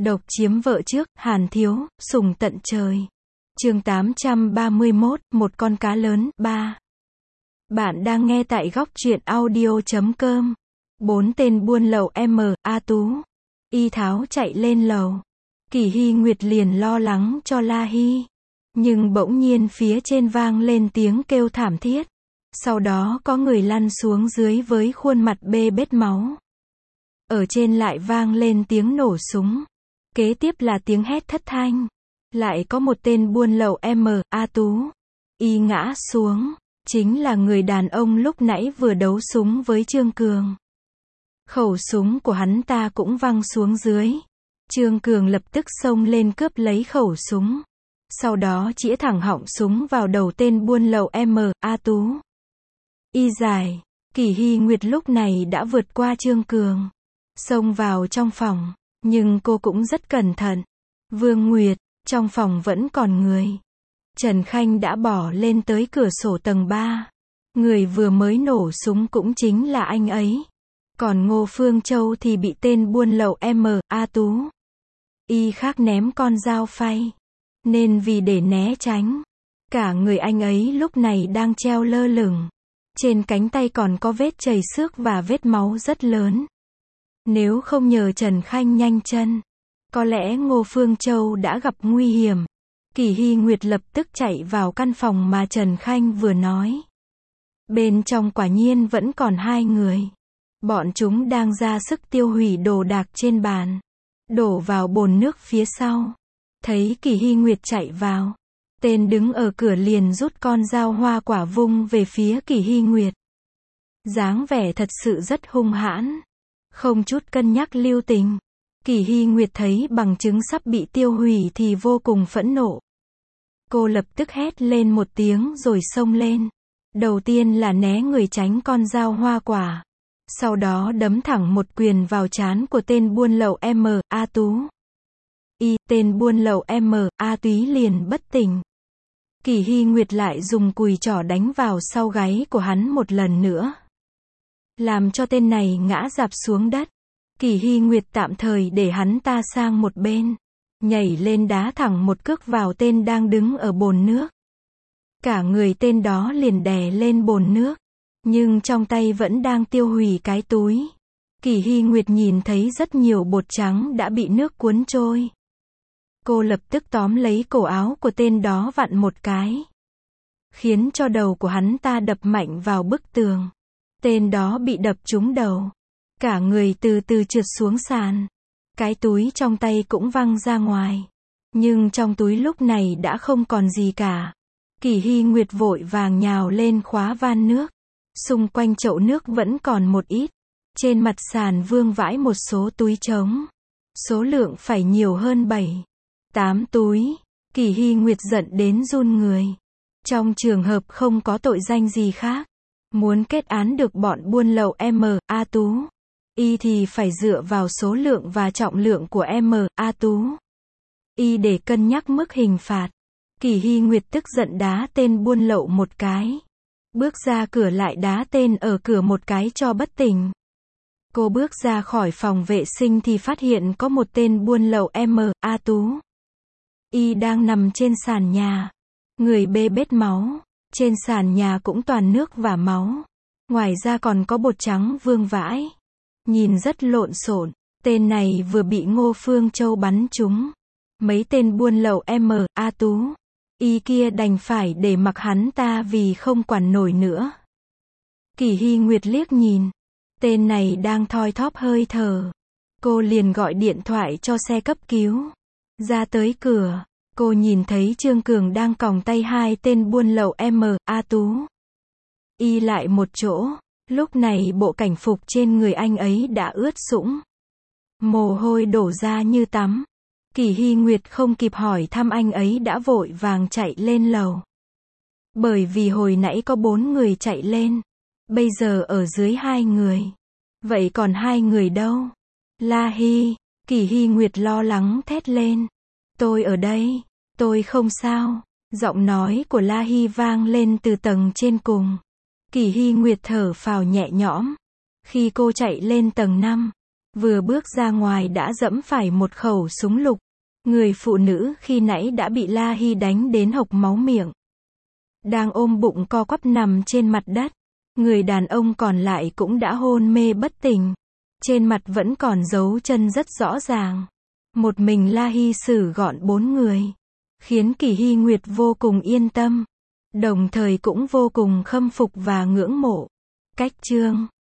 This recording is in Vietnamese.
Độc chiếm vợ trước, Hàn Thiếu, sủng tận trời. Chương 831, một con cá lớn, 3. Bạn đang nghe tại góc truyện audio.com. 4 tên buôn lậu A Tú. Y Tháo chạy lên lầu. Kỷ Hy Nguyệt liền lo lắng cho La Hy. Nhưng bỗng nhiên phía trên vang lên tiếng kêu thảm thiết. Sau đó có người lăn xuống dưới với khuôn mặt bê bết máu. Ở trên lại vang lên tiếng nổ súng. Kế tiếp là tiếng hét thất thanh. Lại có một tên buôn lậu A Tú. Y ngã xuống. Chính là người đàn ông lúc nãy vừa đấu súng với Trương Cường. Khẩu súng của hắn ta cũng văng xuống dưới. Trương Cường lập tức xông lên cướp lấy khẩu súng. Sau đó chĩa thẳng họng súng vào đầu tên buôn lậu A Tú. Y giải. Kỷ Hy Nguyệt lúc này đã vượt qua Trương Cường. Xông vào trong phòng. Nhưng cô cũng rất cẩn thận. Vương Nguyệt, trong phòng vẫn còn người. Trần Khanh đã bỏ lên tới cửa sổ tầng 3. Người vừa mới nổ súng cũng chính là anh ấy. Còn Ngô Phương Châu thì bị tên buôn lậu A Tú. Y khác ném con dao phay. Nên vì để né tránh, cả người anh ấy lúc này đang treo lơ lửng. Trên cánh tay còn có vết chảy xước và vết máu rất lớn. Nếu không nhờ Trần Khanh nhanh chân, có lẽ Ngô Phương Châu đã gặp nguy hiểm. Kỷ Hy Nguyệt lập tức chạy vào căn phòng mà Trần Khanh vừa nói. Bên trong quả nhiên vẫn còn 2 người. Bọn chúng đang ra sức tiêu hủy đồ đạc trên bàn. Đổ vào bồn nước phía sau. Thấy Kỷ Hy Nguyệt chạy vào. Tên đứng ở cửa liền rút con dao hoa quả vung về phía Kỷ Hy Nguyệt. Dáng vẻ thật sự rất hung hãn. Không chút cân nhắc lưu tình. Kỷ Hy Nguyệt thấy bằng chứng sắp bị tiêu hủy thì vô cùng phẫn nộ. Cô lập tức hét lên một tiếng rồi xông lên. Đầu tiên là né người tránh con dao hoa quả. Sau đó đấm thẳng một quyền vào trán của tên buôn lậu A Tú. Tên buôn lậu A Túy liền bất tỉnh. Kỷ Hy Nguyệt lại dùng cùi chỏ đánh vào sau gáy của hắn một lần nữa. Làm cho tên này ngã rạp xuống đất. Kỷ Hy Nguyệt tạm thời để hắn ta sang một bên. Nhảy lên đá thẳng một cước vào tên đang đứng ở bồn nước. Cả người tên đó liền đè lên bồn nước. Nhưng trong tay vẫn đang tiêu hủy cái túi. Kỷ Hy Nguyệt nhìn thấy rất nhiều bột trắng đã bị nước cuốn trôi. Cô lập tức tóm lấy cổ áo của tên đó vặn một cái. Khiến cho đầu của hắn ta đập mạnh vào bức tường. Tên đó bị đập trúng đầu. Cả người từ từ trượt xuống sàn. Cái túi trong tay cũng văng ra ngoài. Nhưng trong túi lúc này đã không còn gì cả. Kỷ Hy Nguyệt vội vàng nhào lên khóa van nước. Xung quanh chậu nước vẫn còn một ít. Trên mặt sàn vương vãi một số túi trống. Số lượng phải nhiều hơn 7-8 túi. Kỷ Hy Nguyệt giận đến run người. Trong trường hợp không có tội danh gì khác, muốn kết án được bọn buôn lậu A Tú, Y thì phải dựa vào số lượng và trọng lượng của A Tú. Y để cân nhắc mức hình phạt. Kỷ Hy Nguyệt tức giận đá tên buôn lậu một cái. Bước ra cửa lại đá tên ở cửa một cái cho bất tỉnh. Cô bước ra khỏi phòng vệ sinh thì phát hiện có một tên buôn lậu A Tú. Y đang nằm trên sàn nhà. Người bê bết máu. Trên sàn nhà cũng toàn nước và máu. Ngoài ra còn có bột trắng vương vãi. Nhìn rất lộn xộn. Tên này vừa bị Ngô Phương Châu bắn trúng. Mấy tên buôn lậu A Tú. Y kia đành phải để mặc hắn ta vì không quản nổi nữa. Kỷ Hy Nguyệt liếc nhìn. Tên này đang thoi thóp hơi thở. Cô liền gọi điện thoại cho xe cấp cứu. Ra tới cửa, cô nhìn thấy Trương Cường đang còng tay 2 tên buôn lậu A Tú. Y lại một chỗ. Lúc này bộ cảnh phục trên người anh ấy đã ướt sũng. Mồ hôi đổ ra như tắm. Kỷ Hy Nguyệt không kịp hỏi thăm anh ấy đã vội vàng chạy lên lầu. Bởi vì hồi nãy có 4 người chạy lên. Bây giờ ở dưới 2 người. Vậy còn 2 người đâu? La Hy. Kỷ Hy Nguyệt lo lắng thét lên. Tôi ở đây. Tôi không sao. Giọng nói của La Hy vang lên từ tầng trên cùng. Kỷ Hy Nguyệt thở phào nhẹ nhõm. Khi cô chạy lên tầng 5, Vừa bước ra ngoài đã giẫm phải một khẩu súng lục. Người phụ nữ khi nãy đã bị La Hy đánh đến hộc máu miệng. Đang ôm bụng co quắp nằm trên mặt đất. Người đàn ông còn lại cũng đã hôn mê bất tỉnh. Trên mặt vẫn còn dấu chân rất rõ ràng. Một mình La Hy xử gọn 4 người. Khiến Kỳ Hy Nguyệt vô cùng yên tâm. Đồng thời cũng vô cùng khâm phục và ngưỡng mộ. Cách chương